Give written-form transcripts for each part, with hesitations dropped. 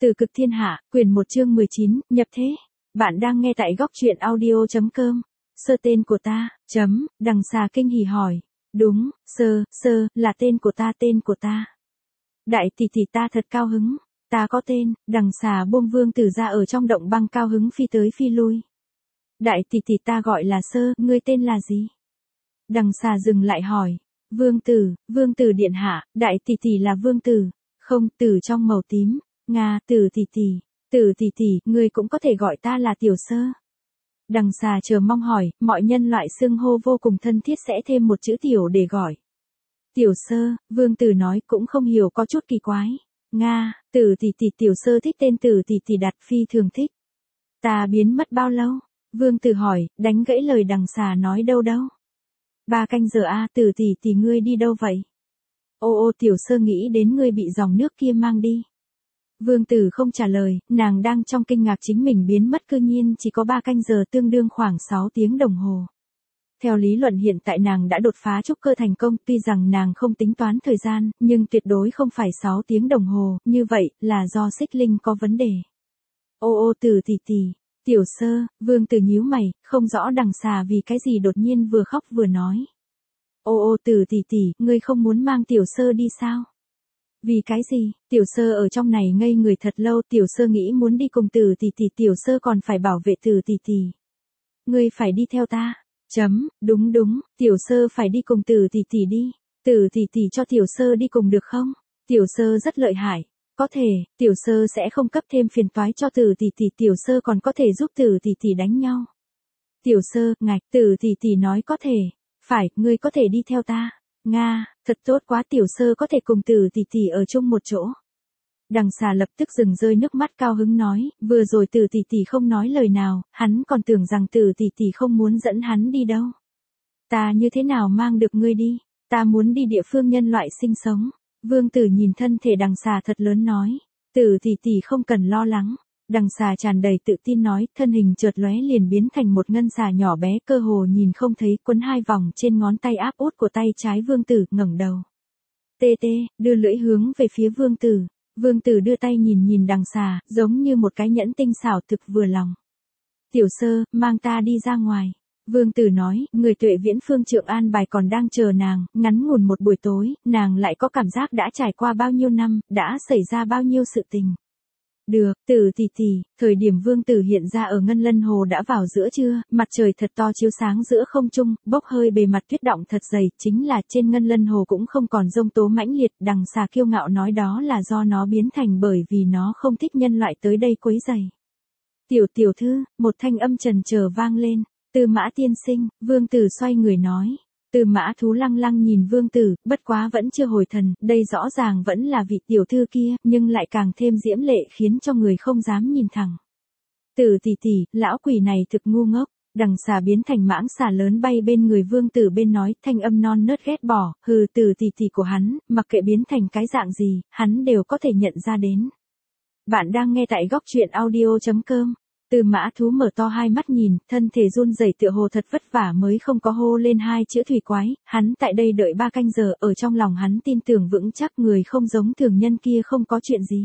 Từ cực thiên hạ, quyển 1 chương 19, nhập thế. Bạn đang nghe tại góc truyện audio.com. Sơ tên của ta, Đằng xà kinh hỉ hỏi. Đúng, sơ, là tên của ta. Đại tỷ tỷ ta thật cao hứng, ta có tên. Đằng xà buông vương tử ra ở trong động băng cao hứng phi tới phi lui. Đại tỷ tỷ ta gọi là sơ, ngươi tên là gì? Đằng xà dừng lại hỏi. Vương tử điện hạ, đại tỷ tỷ là vương tử. Không, tử trong màu tím. Nga, tử tỷ tỷ, ngươi cũng có thể gọi ta là tiểu sơ. Đằng xà chờ mong hỏi, mọi nhân loại xưng hô vô cùng thân thiết sẽ thêm một chữ tiểu để gọi. Tiểu sơ, vương tử nói cũng không hiểu có chút kỳ quái. Nga, tử tỷ tỷ tiểu sơ thích tên tử tỷ tỷ đặt phi thường thích. Ta biến mất bao lâu? Vương tử hỏi, đánh gãy lời đằng xà nói đâu. 3 canh giờ a, tử tỷ tỷ ngươi đi đâu vậy? Ô tiểu sơ nghĩ đến ngươi bị dòng nước kia mang đi. Vương tử không trả lời, nàng đang trong kinh ngạc chính mình biến mất cư nhiên chỉ có 3 canh giờ tương đương khoảng 6 tiếng đồng hồ. Theo lý luận hiện tại nàng đã đột phá trúc cơ thành công, tuy rằng nàng không tính toán thời gian, nhưng tuyệt đối không phải 6 tiếng đồng hồ, như vậy là do xích linh có vấn đề. Ô tử tỷ tỷ, tiểu sơ, vương tử nhíu mày, không rõ đằng xà vì cái gì đột nhiên vừa khóc vừa nói. Ô tử tỷ tỷ, ngươi không muốn mang tiểu sơ đi sao? Vì cái gì? Tiểu sơ ở trong này ngây người thật lâu, tiểu sơ nghĩ muốn đi cùng tử tỷ tỷ, tiểu sơ còn phải bảo vệ tử tỷ tỷ. Ngươi phải đi theo ta. Đúng, tiểu sơ phải đi cùng tử tỷ tỷ đi. Tử tỷ tỷ cho tiểu sơ đi cùng được không? Tiểu sơ rất lợi hại. Có thể, tiểu sơ sẽ không cấp thêm phiền toái cho tử tỷ tỷ, tiểu sơ còn có thể giúp tử tỷ tỷ đánh nhau. Tiểu sơ, ngạch, tử tỷ tỷ nói có thể. Phải, ngươi có thể đi theo ta. Nga, thật tốt quá, tiểu sơ có thể cùng tử tỷ tỷ ở chung một chỗ. Đằng xà lập tức dừng rơi nước mắt cao hứng nói, vừa rồi tử tỷ tỷ không nói lời nào, hắn còn tưởng rằng tử tỷ tỷ không muốn dẫn hắn đi đâu. Ta như thế nào mang được ngươi đi, ta muốn đi địa phương nhân loại sinh sống. Vương tử nhìn thân thể đằng xà thật lớn nói, tử tỷ tỷ không cần lo lắng. Đằng xà tràn đầy tự tin nói, thân hình chợt lóe liền biến thành một ngân xà nhỏ bé, cơ hồ nhìn không thấy, quấn 2 vòng trên ngón tay áp út của tay trái vương tử, ngẩng đầu. Tê, đưa lưỡi hướng về phía vương tử. Vương tử đưa tay nhìn đằng xà, giống như một cái nhẫn tinh xảo thực vừa lòng. Tiểu sơ, mang ta đi ra ngoài. Vương tử nói, người Tuệ Viễn phương trượng an bài còn đang chờ nàng, ngắn ngủn một buổi tối, nàng lại có cảm giác đã trải qua bao nhiêu năm, đã xảy ra bao nhiêu sự tình. Được, tử tỷ tỷ, thời điểm vương tử hiện ra ở Ngân Lân Hồ đã vào giữa trưa, mặt trời thật to chiếu sáng giữa không trung, bốc hơi bề mặt tuyết động thật dày, chính là trên Ngân Lân Hồ cũng không còn giông tố mãnh liệt, đằng xà kiêu ngạo nói đó là do nó biến thành bởi vì nó không thích nhân loại tới đây quấy rầy. Tiểu thư, một thanh âm trần chờ vang lên, Tư Mã tiên sinh, vương tử xoay người nói. Tư Mã Thú lăng lăng nhìn vương tử, bất quá vẫn chưa hồi thần, đây rõ ràng vẫn là vị tiểu thư kia, nhưng lại càng thêm diễm lệ khiến cho người không dám nhìn thẳng. Tử tỷ tỷ, lão quỷ này thực ngu ngốc. Đằng xà biến thành mãng xà lớn bay bên người vương tử bên nói, thanh âm non nớt ghét bỏ, hừ, tử tỷ tỷ của hắn, mặc kệ biến thành cái dạng gì, hắn đều có thể nhận ra đến. Bạn đang nghe tại góc truyện audio.com. Tư Mã Thú mở to 2 mắt nhìn, thân thể run rẩy tựa hồ thật vất vả mới không có hô lên 2 chữ thủy quái, hắn tại đây đợi 3 canh giờ, ở trong lòng hắn tin tưởng vững chắc người không giống thường nhân kia không có chuyện gì.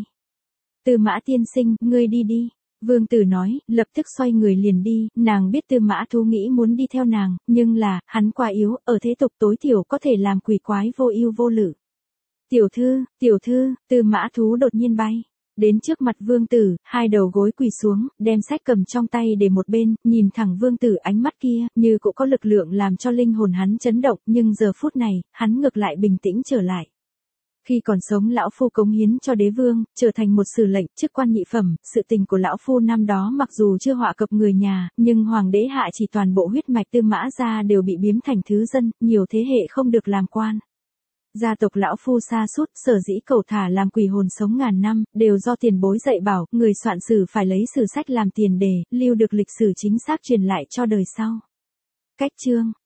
Tư Mã tiên sinh, ngươi đi. Vương tử nói, lập tức xoay người liền đi, nàng biết Tư Mã Thú nghĩ muốn đi theo nàng, nhưng là, hắn quá yếu, ở thế tục tối thiểu có thể làm quỷ quái vô ưu vô lự. Tiểu thư, Tư Mã Thú đột nhiên bay. Đến trước mặt vương tử, 2 đầu gối quỳ xuống, đem sách cầm trong tay để một bên, nhìn thẳng vương tử, ánh mắt kia, như cũng có lực lượng làm cho linh hồn hắn chấn động, nhưng giờ phút này, hắn ngược lại bình tĩnh trở lại. Khi còn sống lão phu cống hiến cho đế vương, trở thành một sử lệnh, chức quan nhị phẩm, sự tình của lão phu năm đó mặc dù chưa họa cập người nhà, nhưng hoàng đế hạ chỉ toàn bộ huyết mạch Tư Mã gia đều bị biếm thành thứ dân, nhiều thế hệ không được làm quan. Gia tộc lão phu sa sút, sở dĩ cầu thả làm quỷ hồn sống ngàn năm, đều do tiền bối dạy bảo, người soạn sử phải lấy sử sách làm tiền đề, lưu được lịch sử chính xác truyền lại cho đời sau. Cách chương,